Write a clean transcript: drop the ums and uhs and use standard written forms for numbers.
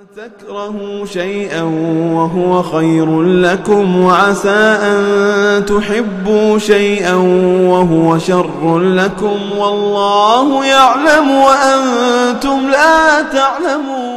تكرهوا شيئا وهو خير لكم وعسى أن تحبوا شيئا وهو شر لكم والله يعلم وأنتم لا تعلمون.